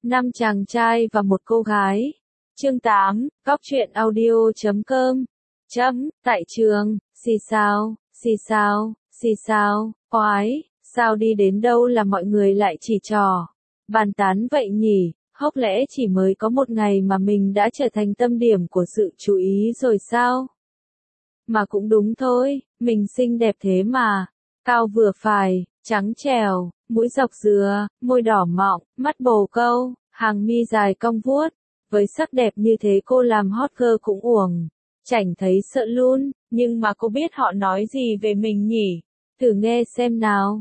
5 chàng trai và một cô gái. Chương 8, Góc truyện audio.com. Tại trường, xì xào, oái, sao đi đến đâu là mọi người lại chỉ trỏ, bàn tán vậy nhỉ, hốc lẽ chỉ mới có một ngày mà mình đã trở thành tâm điểm của sự chú ý rồi sao? Mà cũng đúng thôi, mình xinh đẹp thế mà, cao vừa phải, trắng trẻo, mũi dọc dừa, môi đỏ mọng, mắt bồ câu, hàng mi dài cong vuốt. Với sắc đẹp như thế cô làm hot girl cũng uổng. Chẳng thấy sợ luôn, nhưng mà cô biết họ nói gì về mình nhỉ? Thử nghe xem nào,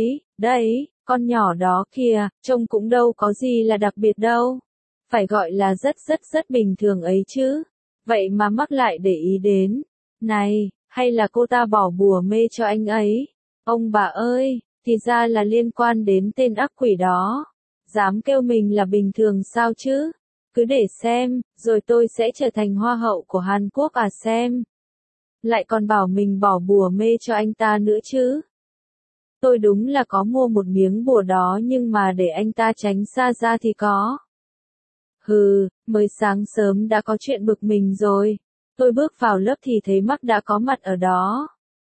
đấy, con nhỏ đó kìa, trông cũng đâu có gì là đặc biệt đâu. Phải gọi là rất bình thường ấy chứ. Vậy mà mắc lại để ý đến. Này, hay là cô ta bỏ bùa mê cho anh ấy? Ông bà ơi, thì ra là liên quan đến tên ác quỷ đó. Dám kêu mình là bình thường sao chứ? Cứ để xem, rồi tôi sẽ trở thành hoa hậu của Hàn Quốc à xem. Lại còn bảo mình bỏ bùa mê cho anh ta nữa chứ. Tôi đúng là có mua một miếng bùa đó nhưng mà để anh ta tránh xa ra thì có. Hừ, mới sáng sớm đã có chuyện bực mình rồi. Tôi bước vào lớp thì thấy Mark đã có mặt ở đó.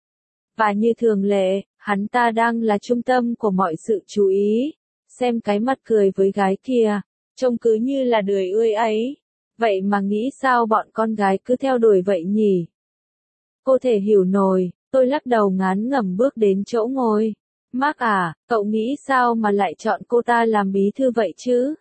Và như thường lệ, hắn ta đang là trung tâm của mọi sự chú ý. Xem cái mặt cười với gái kia. Trông cứ như là đười ươi ấy. Vậy mà nghĩ sao bọn con gái cứ theo đuổi vậy nhỉ? Cô thể hiểu nổi, tôi lắc đầu ngán ngẩm bước đến chỗ ngồi. Mark à, cậu nghĩ sao mà lại chọn cô ta làm bí thư vậy chứ?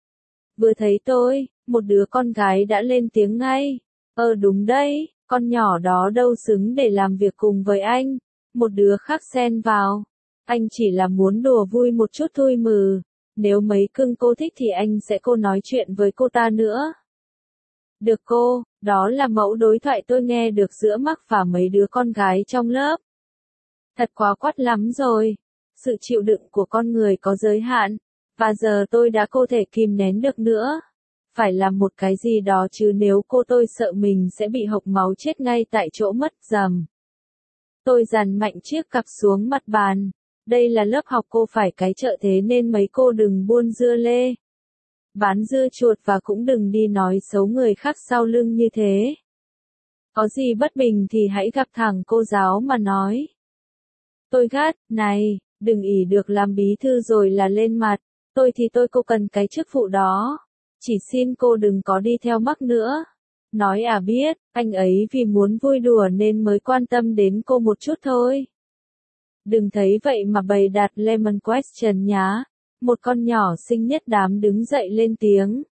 Vừa thấy tôi, một đứa con gái đã lên tiếng ngay. Đúng đấy, con nhỏ đó đâu xứng để làm việc cùng với anh. Một đứa khác xen vào. Anh chỉ là muốn đùa vui một chút thôi mừ. Nếu mấy cưng cô thích thì anh sẽ nói chuyện với cô ta nữa. Được cô, đó là mẫu đối thoại tôi nghe được giữa Mark và mấy đứa con gái trong lớp. Thật quá quắt lắm rồi. Sự chịu đựng của con người có giới hạn. Và giờ tôi đã không thể kìm nén được nữa. Phải làm một cái gì đó chứ nếu tôi sợ mình sẽ bị hộc máu chết ngay tại chỗ mất dầm. Tôi dàn mạnh chiếc cặp xuống mặt bàn. Đây là lớp học cô phải cái chợ thế nên mấy cô đừng buôn dưa lê. Bán dưa chuột và cũng đừng đi nói xấu người khác sau lưng như thế. Có gì bất bình thì hãy gặp thẳng cô giáo mà nói. Tôi gắt, này, đừng ỷ được làm bí thư rồi là lên mặt. Tôi cô cần cái chức vụ đó. Chỉ xin cô đừng có đi theo Mark nữa. Nói à biết, anh ấy vì muốn vui đùa nên mới quan tâm đến cô một chút thôi. Đừng thấy vậy mà bày đặt lemon question nhá. Một con nhỏ xinh nhất đám đứng dậy lên tiếng.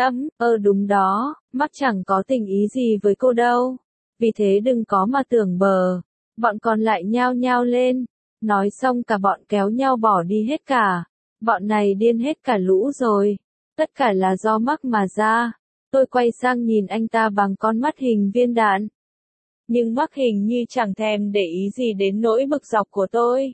Đúng đó, Mark chẳng có tình ý gì với cô đâu. Vì thế đừng có mà tưởng bờ. Bọn còn lại nhao nhao lên. Nói xong cả bọn kéo nhau bỏ đi hết cả. Bọn này điên hết cả lũ rồi. Tất cả là do Mark mà ra. Tôi quay sang nhìn anh ta bằng con mắt hình viên đạn. Nhưng Mark hình như chẳng thèm để ý gì đến nỗi bực dọc của tôi.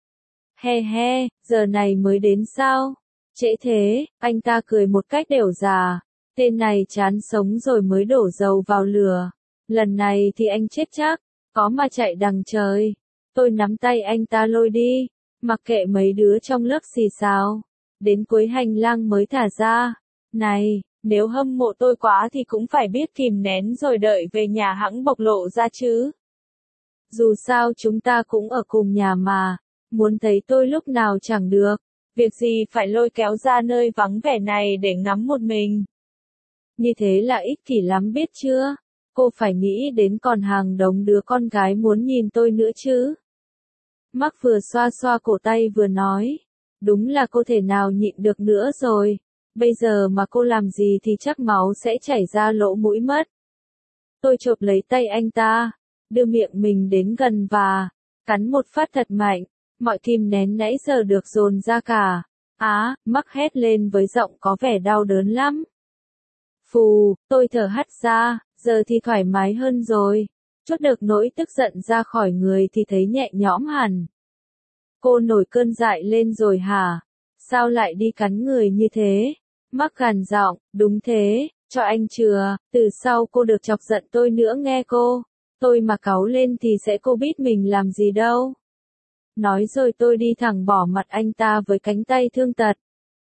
He, giờ này mới đến sao? Trễ thế, anh ta cười một cách đểu già. Tên này chán sống rồi mới đổ dầu vào lửa. Lần này thì anh chết chắc, có mà chạy đằng trời. Tôi nắm tay anh ta lôi đi, mặc kệ mấy đứa trong lớp xì xào. Đến cuối hành lang mới thả ra. Này, nếu hâm mộ tôi quá thì cũng phải biết kìm nén rồi đợi về nhà hẵng bộc lộ ra chứ. Dù sao chúng ta cũng ở cùng nhà mà, muốn thấy tôi lúc nào chẳng được. Việc gì phải lôi kéo ra nơi vắng vẻ này để ngắm một mình. Như thế là ích kỷ lắm biết chưa? Cô phải nghĩ đến còn hàng đống đứa con gái muốn nhìn tôi nữa chứ. Mark vừa xoa xoa cổ tay vừa nói. Đúng là cô thể nào nhịn được nữa rồi. Bây giờ mà cô làm gì thì chắc máu sẽ chảy ra lỗ mũi mất. Tôi chộp lấy tay anh ta, đưa miệng mình đến gần và cắn một phát thật mạnh. Mọi kìm nén nãy giờ được dồn ra cả. Mark hét lên với giọng có vẻ đau đớn lắm. Phù, tôi thở hắt ra, giờ thì thoải mái hơn rồi. Chút được nỗi tức giận ra khỏi người thì thấy nhẹ nhõm hẳn. Cô nổi cơn dại lên rồi hả? Sao lại đi cắn người như thế? Mark gằn giọng, đúng thế, cho anh chừa, từ sau cô được chọc giận tôi nữa nghe cô. Tôi mà cáu lên thì sẽ cô biết mình làm gì đâu. Nói rồi tôi đi thẳng bỏ mặt anh ta với cánh tay thương tật.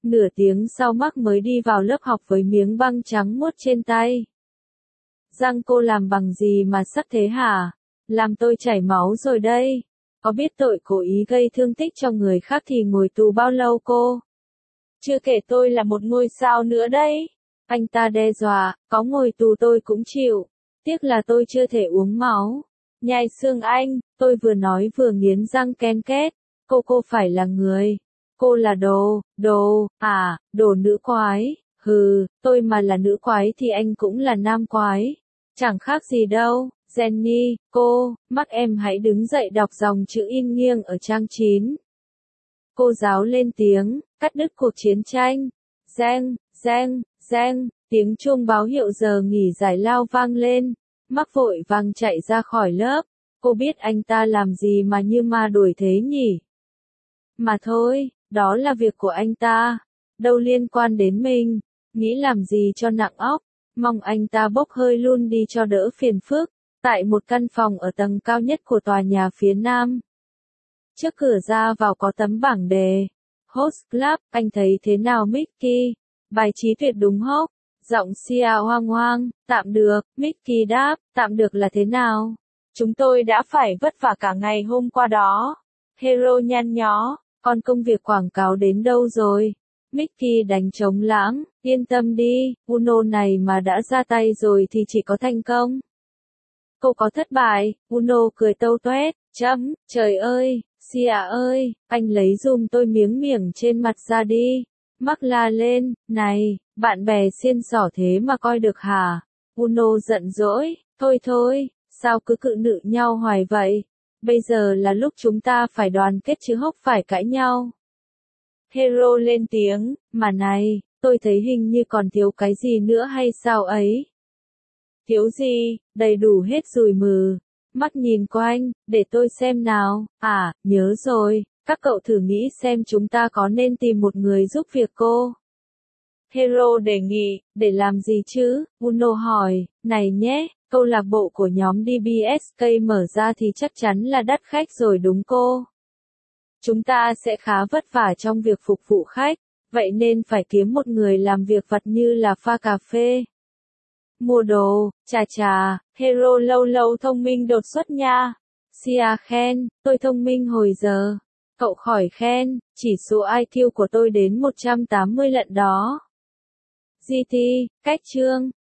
Nửa tiếng sau Mark mới đi vào lớp học với miếng băng trắng muốt trên tay. Răng cô làm bằng gì mà sắc thế hả? Làm tôi chảy máu rồi đây. Có biết tội cố ý gây thương tích cho người khác thì ngồi tù bao lâu cô? Chưa kể tôi là một ngôi sao nữa đấy. Anh ta đe dọa, có ngồi tù tôi cũng chịu. Tiếc là tôi chưa thể uống máu. Nhai xương anh, tôi vừa nói vừa nghiến răng ken két. Cô phải là người. Cô là đồ nữ quái. Hừ, tôi mà là nữ quái thì anh cũng là nam quái. Chẳng khác gì đâu. Jenny, Mark em hãy đứng dậy đọc dòng chữ in nghiêng ở trang 9. Cô giáo lên tiếng, cắt đứt cuộc chiến tranh. Reng, tiếng chuông báo hiệu giờ nghỉ giải lao vang lên. Mark vội vàng chạy ra khỏi lớp. Cô biết anh ta làm gì mà như ma đuổi thế nhỉ? Mà thôi, đó là việc của anh ta. Đâu liên quan đến mình. Nghĩ làm gì cho nặng óc. Mong anh ta bốc hơi luôn đi cho đỡ phiền phức. Tại một căn phòng ở tầng cao nhất của tòa nhà phía nam. Trước cửa ra vào có tấm bảng đề. Host Club, anh thấy thế nào Mickey? Bài trí tuyệt đúng hốc. Giọng Sia hoang hoang, tạm được, Mickey đáp, tạm được là thế nào? Chúng tôi đã phải vất vả cả ngày hôm qua đó. Hero nhăn nhó, còn công việc quảng cáo đến đâu rồi? Mickey đánh trống lãng, yên tâm đi, Uno này mà đã ra tay rồi thì chỉ có thành công. Cô có thất bại, Uno cười tâu toét, trời ơi, Sia ơi, anh lấy giùm tôi miếng miệng trên mặt ra đi. Mark la lên, này, bạn bè xiên xỏ thế mà coi được hả? Uno giận dỗi, thôi, sao cứ cự nữ nhau hoài vậy? Bây giờ là lúc chúng ta phải đoàn kết chứ không phải cãi nhau. Hero lên tiếng, mà này, tôi thấy hình như còn thiếu cái gì nữa hay sao ấy? Thiếu gì, đầy đủ hết rồi mừ. Mắt nhìn quanh, để tôi xem nào, nhớ rồi, các cậu thử nghĩ xem chúng ta có nên tìm một người giúp việc cô. Hero đề nghị, để làm gì chứ, Uno hỏi, này nhé, câu lạc bộ của nhóm DBSK mở ra thì chắc chắn là đắt khách rồi đúng cô. Chúng ta sẽ khá vất vả trong việc phục vụ khách, vậy nên phải kiếm một người làm việc vặt như là pha cà phê. Mua đồ, chà, Hero lâu thông minh đột xuất nha. Sia khen, tôi thông minh hồi giờ. Cậu khỏi khen, chỉ số IQ của tôi đến 180 lận đó. GT, cách chương.